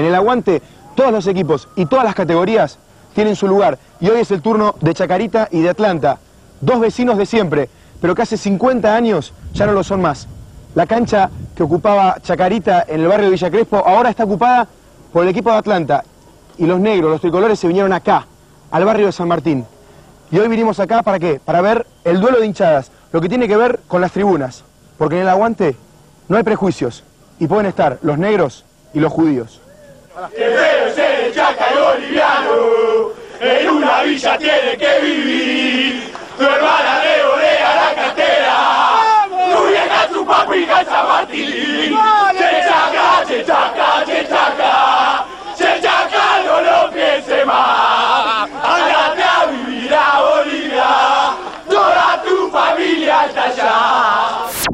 En el aguante, todos los equipos y todas las categorías tienen su lugar. Y hoy es el turno de Chacarita y de Atlanta. Dos vecinos de siempre, pero que hace 50 años ya no lo son más. La cancha que ocupaba Chacarita en el barrio de Villa Crespo ahora está ocupada por el equipo de Atlanta. Y los negros, los tricolores, se vinieron acá, al barrio de San Martín. Y hoy vinimos acá, ¿para qué? Para ver el duelo de hinchadas, lo que tiene que ver con las tribunas. Porque en el aguante no hay prejuicios. Y pueden estar los negros y los judíos. Que debe ser el Chaca y boliviano, en una villa tiene que vivir. Tu hermana le volea la cartera, tu vieja, tu papi, San Martín. Che Chaca, che Chaca, che Chaca, che Chaca, no lo piense más. Ándate a vivir a Bolivia, toda tu familia está allá.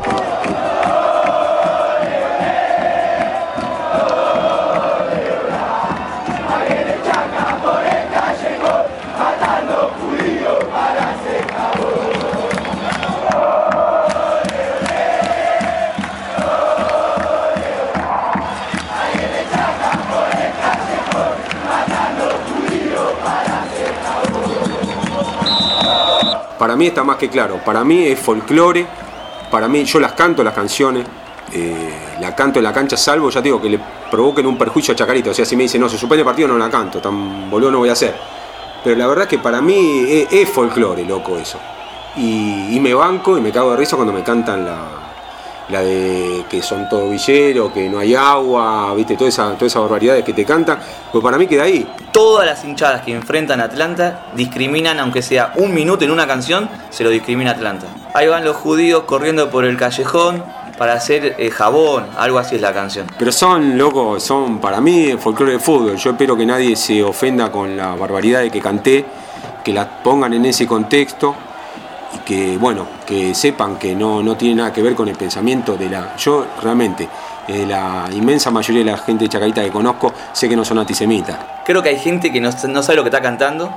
Para mí está más que claro, para mí es folclore, para mí yo las canto las canciones, la canto en la cancha, salvo, ya te digo, que le provoquen un perjuicio a Chacarita. O sea, si me dicen, no, se suspende el partido, no la canto, tan boludo no voy a hacer. Pero la verdad es que para mí es folclore, loco, eso. Y me banco y me cago de risa cuando me cantan la de que son todos villeros, que no hay agua, viste, toda esa barbaridad que te cantan, pues para mí queda ahí. Todas las hinchadas que enfrentan a Atlanta discriminan, aunque sea un minuto en una canción, se lo discrimina Atlanta. Ahí van los judíos corriendo por el callejón para hacer jabón, algo así es la canción. Pero son, loco, son para mí folclore de fútbol. Yo espero que nadie se ofenda con la barbaridad de que canté, que la pongan en ese contexto. Y que, bueno, que sepan que no tiene nada que ver con el pensamiento de la... Yo realmente, la inmensa mayoría de la gente de Chacarita que conozco, sé que no son antisemitas. Creo que hay gente que no sabe lo que está cantando.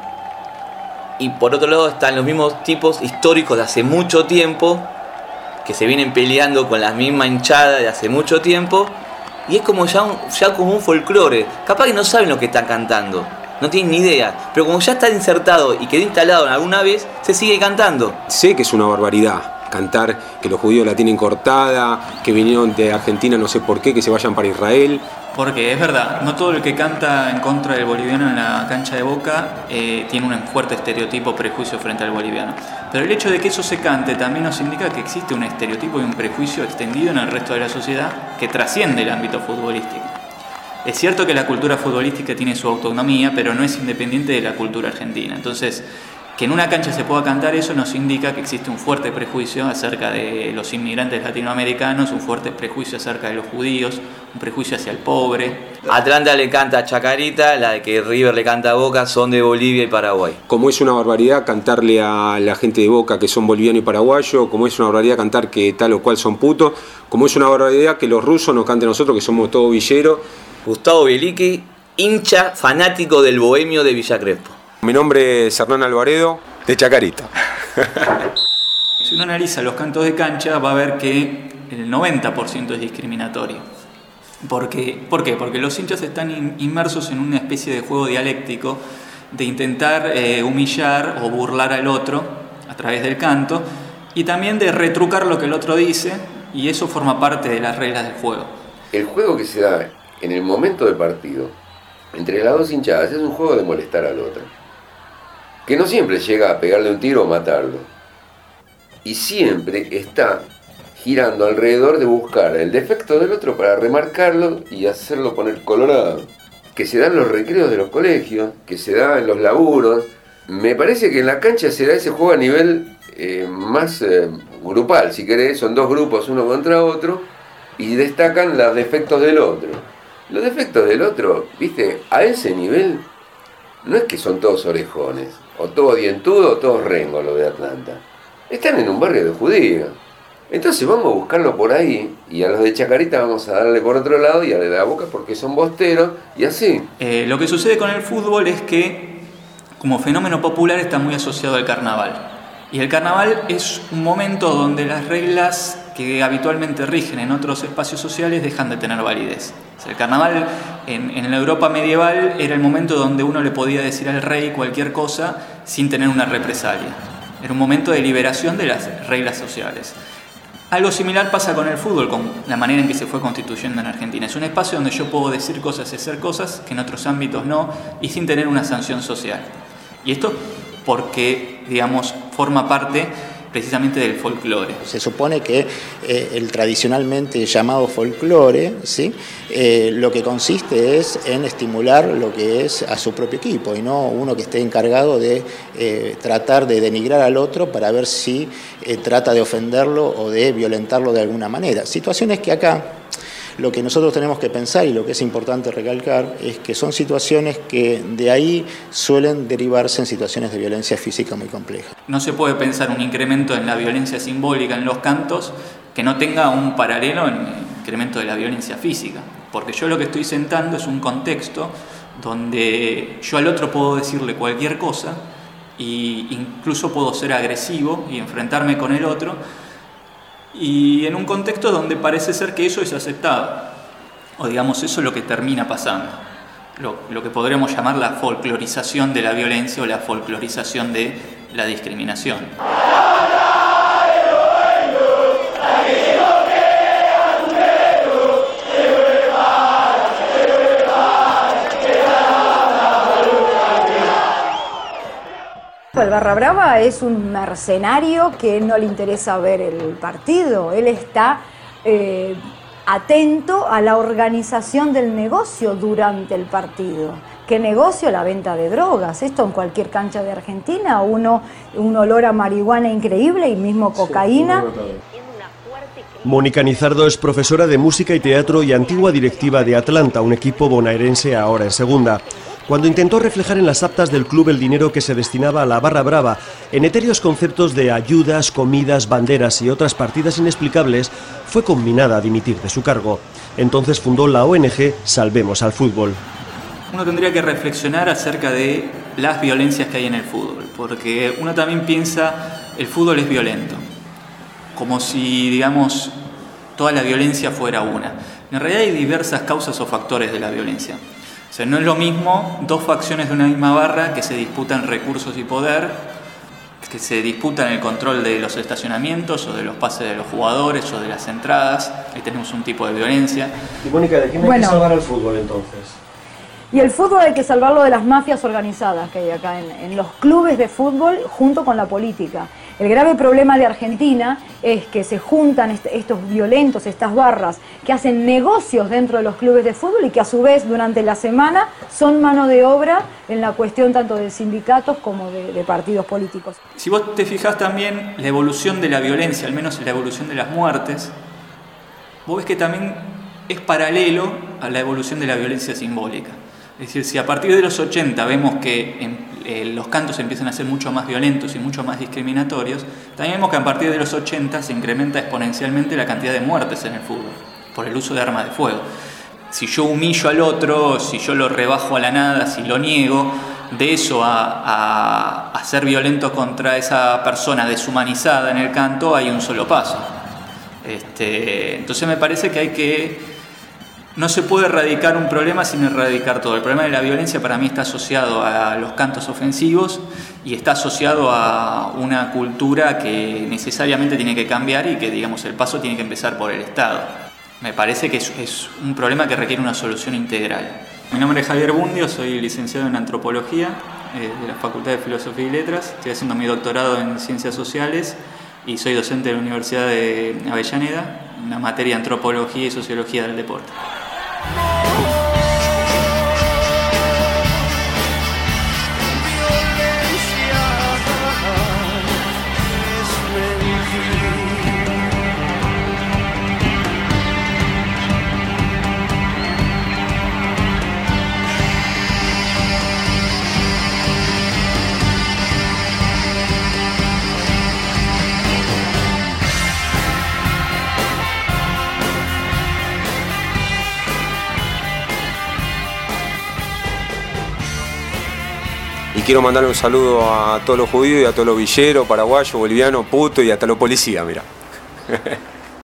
Y por otro lado están los mismos tipos históricos de hace mucho tiempo, que se vienen peleando con la misma hinchada de hace mucho tiempo. Y es como ya como un folclore. Capaz que no saben lo que están cantando. No tienen ni idea, pero como ya está insertado y quedó instalado en alguna vez, se sigue cantando. Sé que es una barbaridad cantar que los judíos la tienen cortada, que vinieron de Argentina no sé por qué, que se vayan para Israel. Porque es verdad, no todo el que canta en contra del boliviano en la cancha de Boca tiene un fuerte estereotipo o prejuicio frente al boliviano. Pero el hecho de que eso se cante también nos indica que existe un estereotipo y un prejuicio extendido en el resto de la sociedad que trasciende el ámbito futbolístico. Es cierto que la cultura futbolística tiene su autonomía, pero no es independiente de la cultura argentina. Entonces, que en una cancha se pueda cantar eso nos indica que existe un fuerte prejuicio acerca de los inmigrantes latinoamericanos, un fuerte prejuicio acerca de los judíos, un prejuicio hacia el pobre. Atlanta le canta a Chacarita, la de que River le canta a Boca, son de Bolivia y Paraguay. Como es una barbaridad cantarle a la gente de Boca que son bolivianos y paraguayos, como es una barbaridad cantar que tal o cual son putos, como es una barbaridad que los rusos nos canten a nosotros que somos todos villeros. Gustavo Bielicki, hincha fanático del Bohemio de Villa Crespo. Mi nombre es Hernán Alvaredo, de Chacarita. Si uno analiza los cantos de cancha va a ver que el 90% es discriminatorio. ¿Por qué? Porque los hinchas están inmersos en una especie de juego dialéctico de intentar humillar o burlar al otro a través del canto y también de retrucar lo que el otro dice, y eso forma parte de las reglas del juego. El juego que se da en el momento del partido entre las dos hinchadas es un juego de molestar al otro, que no siempre llega a pegarle un tiro o matarlo, y siempre está girando alrededor de buscar el defecto del otro para remarcarlo y hacerlo poner colorado, que se da en los recreos de los colegios, que se da en los laburos. Me parece que en la cancha se da ese juego a nivel más grupal, si querés, son dos grupos uno contra otro y destacan los defectos del otro. Los defectos del otro, viste, a ese nivel no es que son todos orejones, o todos dientudos o todos rengos los de Atlanta. Están en un barrio de judíos. Entonces vamos a buscarlo por ahí, y a los de Chacarita vamos a darle por otro lado, y a los de la Boca porque son bosteros, y así. Lo que sucede con el fútbol es que, como fenómeno popular, está muy asociado al carnaval. Y el carnaval es un momento donde las reglas que habitualmente rigen en otros espacios sociales dejan de tener validez. O sea, el carnaval en la Europa medieval era el momento donde uno le podía decir al rey cualquier cosa sin tener una represalia. Era un momento de liberación de las reglas sociales. Algo similar pasa con el fútbol, con la manera en que se fue constituyendo en Argentina. Es un espacio donde yo puedo decir cosas y hacer cosas que en otros ámbitos no, y sin tener una sanción social. Y esto porque, digamos, forma parte precisamente del folclore. Se supone que el tradicionalmente llamado folclore, ¿sí? Lo que consiste es en estimular lo que es a su propio equipo y no uno que esté encargado de tratar de denigrar al otro para ver si trata de ofenderlo o de violentarlo de alguna manera. Situaciones que acá lo que nosotros tenemos que pensar y lo que es importante recalcar es que son situaciones que de ahí suelen derivarse en situaciones de violencia física muy complejas. No se puede pensar un incremento en la violencia simbólica en los cantos que no tenga un paralelo en el incremento de la violencia física, porque yo lo que estoy sentando es un contexto donde yo al otro puedo decirle cualquier cosa e incluso puedo ser agresivo y enfrentarme con el otro, y en un contexto donde parece ser que eso es aceptado, o digamos eso es lo que termina pasando, lo que podríamos llamar la folclorización de la violencia o la folclorización de la discriminación. El Barra Brava es un mercenario que no le interesa ver el partido, él está atento a la organización del negocio durante el partido. ¿Qué negocio? La venta de drogas. Esto en cualquier cancha de Argentina, un olor a marihuana increíble y mismo cocaína. Mónica Nizardo es profesora de música y teatro y antigua directiva de Atlanta, un equipo bonaerense ahora en segunda. Cuando intentó reflejar en las actas del club el dinero que se destinaba a la Barra Brava, en etéreos conceptos de ayudas, comidas, banderas y otras partidas inexplicables, fue conminada a dimitir de su cargo. Entonces fundó la ONG Salvemos al Fútbol. Uno tendría que reflexionar acerca de las violencias que hay en el fútbol, porque uno también piensa el fútbol es violento, como si, digamos, toda la violencia fuera una. En realidad hay diversas causas o factores de la violencia. O sea, no es lo mismo dos facciones de una misma barra que se disputan recursos y poder, que se disputan el control de los estacionamientos o de los pases de los jugadores o de las entradas. Ahí tenemos un tipo de violencia. Y Mónica, ¿de quién hay que salvar al fútbol entonces? Y el fútbol hay que salvarlo de las mafias organizadas que hay acá en los clubes de fútbol junto con la política. El grave problema de Argentina es que se juntan estos violentos, estas barras que hacen negocios dentro de los clubes de fútbol y que a su vez durante la semana son mano de obra en la cuestión tanto de sindicatos como de partidos políticos. Si vos te fijás también la evolución de la violencia, al menos la evolución de las muertes, vos ves que también es paralelo a la evolución de la violencia simbólica. Es decir, si a partir de los 80 vemos que los cantos empiezan a ser mucho más violentos y mucho más discriminatorios, también vemos que a partir de los 80 se incrementa exponencialmente la cantidad de muertes en el fútbol por el uso de armas de fuego. Si yo humillo al otro, si yo lo rebajo a la nada, si lo niego, de eso a ser violento contra esa persona deshumanizada en el canto hay un solo paso. Entonces me parece que no se puede erradicar un problema sin erradicar todo. El problema de la violencia para mí está asociado a los cantos ofensivos y está asociado a una cultura que necesariamente tiene que cambiar y que, digamos, el paso tiene que empezar por el Estado. Me parece que es un problema que requiere una solución integral. Mi nombre es Javier Bundio, soy licenciado en Antropología de la Facultad de Filosofía y Letras. Estoy haciendo mi doctorado en Ciencias Sociales y soy docente de la Universidad de Avellaneda en la materia de Antropología y Sociología del Deporte. Y quiero mandarle un saludo a todos los judíos y a todos los villeros, paraguayos, bolivianos, putos y hasta los policías, mira.